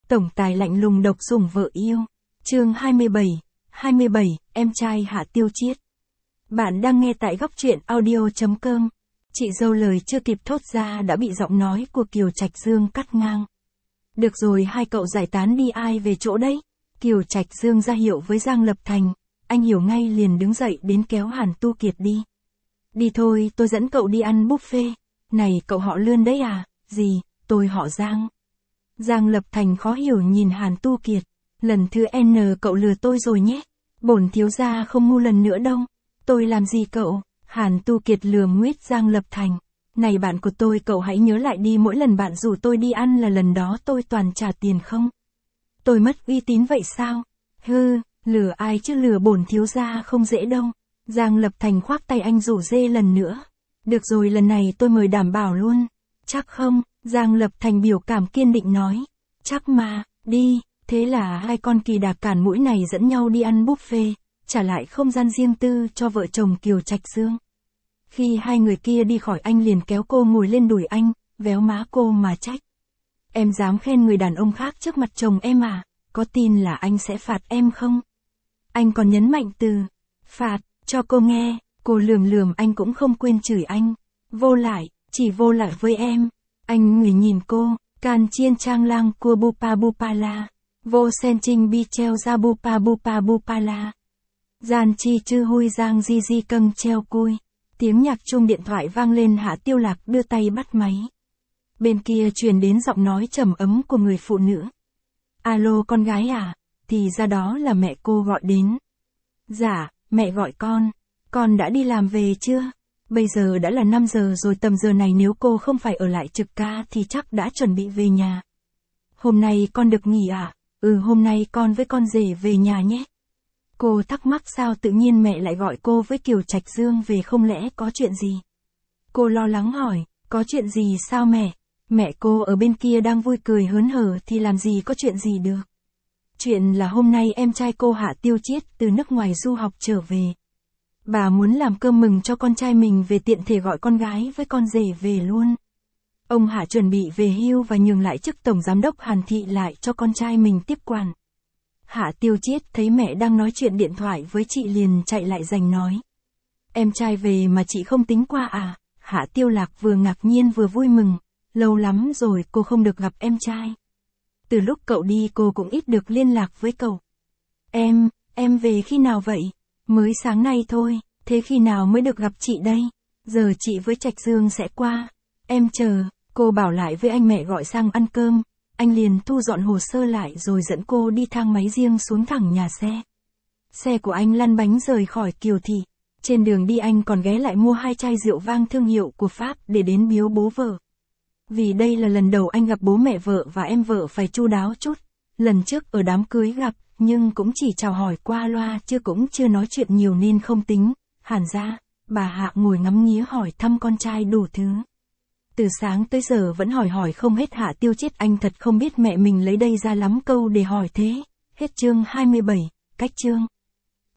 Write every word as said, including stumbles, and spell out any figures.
Tổng tài lạnh lùng độc sủng vợ yêu. Chương hai mươi bảy, hai mươi bảy, em trai Hạ Tiêu Chiết. Bạn đang nghe tại góc truyện audio chấm com. Chị dâu lời chưa kịp thốt ra đã bị giọng nói của Kiều Trạch Dương cắt ngang. Được rồi, hai cậu giải tán đi, ai về chỗ đấy? Kiều Trạch Dương ra hiệu với Giang Lập Thành. Anh hiểu ngay liền đứng dậy đến kéo Hàn Tu Kiệt đi. Đi thôi, tôi dẫn cậu đi ăn buffet. Này, cậu họ Lươn đấy à? Gì, tôi họ Giang. Giang Lập Thành khó hiểu nhìn Hàn Tu Kiệt. Lần thứ N cậu lừa tôi rồi nhé. Bổn thiếu gia không ngu lần nữa đâu. Tôi làm gì cậu? Hàn Tu Kiệt lườm nguýt Giang Lập Thành. Này bạn của tôi, cậu hãy nhớ lại đi, mỗi lần bạn rủ tôi đi ăn là lần đó tôi toàn trả tiền không? Tôi mất uy tín vậy sao? Hư, lừa ai chứ, lừa bổn thiếu gia không dễ đâu. Giang Lập Thành khoác tay anh rủ dê lần nữa. Được rồi, lần này tôi mời đảm bảo luôn. Chắc không? Giang Lập Thành biểu cảm kiên định nói. Chắc mà, đi. Thế là hai con kỳ đà cản mũi này dẫn nhau đi ăn buffet, trả lại không gian riêng tư cho vợ chồng Kiều Trạch Dương. Khi hai người kia đi khỏi, anh liền kéo cô ngồi lên đùi anh, véo má cô mà trách. Em dám khen người đàn ông khác trước mặt chồng em à? Có tin là anh sẽ phạt em không? Anh còn nhấn mạnh từ phạt cho cô nghe. Cô lườm lườm anh cũng không quên chửi anh. Vô lại, chỉ vô lại với em. Anh ngửi nhìn cô. Can chiên trang lang cua bupa bupala. Vô sen trinh bi treo ra bupa bupa bupala. Gian chi chư hui giang di di câng treo cui. Tiếng nhạc chuông điện thoại vang lên, Hạ Tiêu Lạc đưa tay bắt máy. Bên kia truyền đến giọng nói trầm ấm của người phụ nữ. Alo, con gái à? Thì ra đó là mẹ cô gọi đến. Dạ, mẹ gọi con. Con đã đi làm về chưa? Bây giờ đã là năm giờ rồi, tầm giờ này nếu cô không phải ở lại trực ca thì chắc đã chuẩn bị về nhà. Hôm nay con được nghỉ à? Ừ, hôm nay con với con rể về nhà nhé. Cô thắc mắc sao tự nhiên mẹ lại gọi cô với Kiều Trạch Dương về, không lẽ có chuyện gì? Cô lo lắng hỏi, có chuyện gì sao mẹ? Mẹ cô ở bên kia đang vui cười hớn hở thì làm gì có chuyện gì được. Chuyện là hôm nay em trai cô Hạ Tiêu Chiết từ nước ngoài du học trở về. Bà muốn làm cơm mừng cho con trai mình về, tiện thể gọi con gái với con rể về luôn. Ông Hạ chuẩn bị về hưu và nhường lại chức tổng giám đốc Hàn Thị lại cho con trai mình tiếp quản. Hạ Tiêu Chiết thấy mẹ đang nói chuyện điện thoại với chị liền chạy lại giành nói. Em trai về mà chị không tính qua à? Hạ Tiêu Lạc vừa ngạc nhiên vừa vui mừng. Lâu lắm rồi cô không được gặp em trai. Từ lúc cậu đi cô cũng ít được liên lạc với cậu. Em, em về khi nào vậy? Mới sáng nay thôi, thế khi nào mới được gặp chị đây? Giờ chị với Trạch Dương sẽ qua. Em chờ, cô bảo lại với anh mẹ gọi sang ăn cơm. Anh liền thu dọn hồ sơ lại rồi dẫn cô đi thang máy riêng xuống thẳng nhà xe. Xe của anh lăn bánh rời khỏi Kiều Thị. Trên đường đi anh còn ghé lại mua hai chai rượu vang thương hiệu của Pháp để đến biếu bố vợ. Vì đây là lần đầu anh gặp bố mẹ vợ và em vợ, phải chu đáo chút. Lần trước ở đám cưới gặp, nhưng cũng chỉ chào hỏi qua loa chứ cũng chưa nói chuyện nhiều nên không tính. Hàn ra, bà Hạ ngồi ngắm nghía hỏi thăm con trai đủ thứ. Từ sáng tới giờ vẫn hỏi hỏi không hết. Hạ Tiêu Chiết anh thật không biết mẹ mình lấy đây ra lắm câu để hỏi thế. Hết chương hai mươi bảy, cách chương.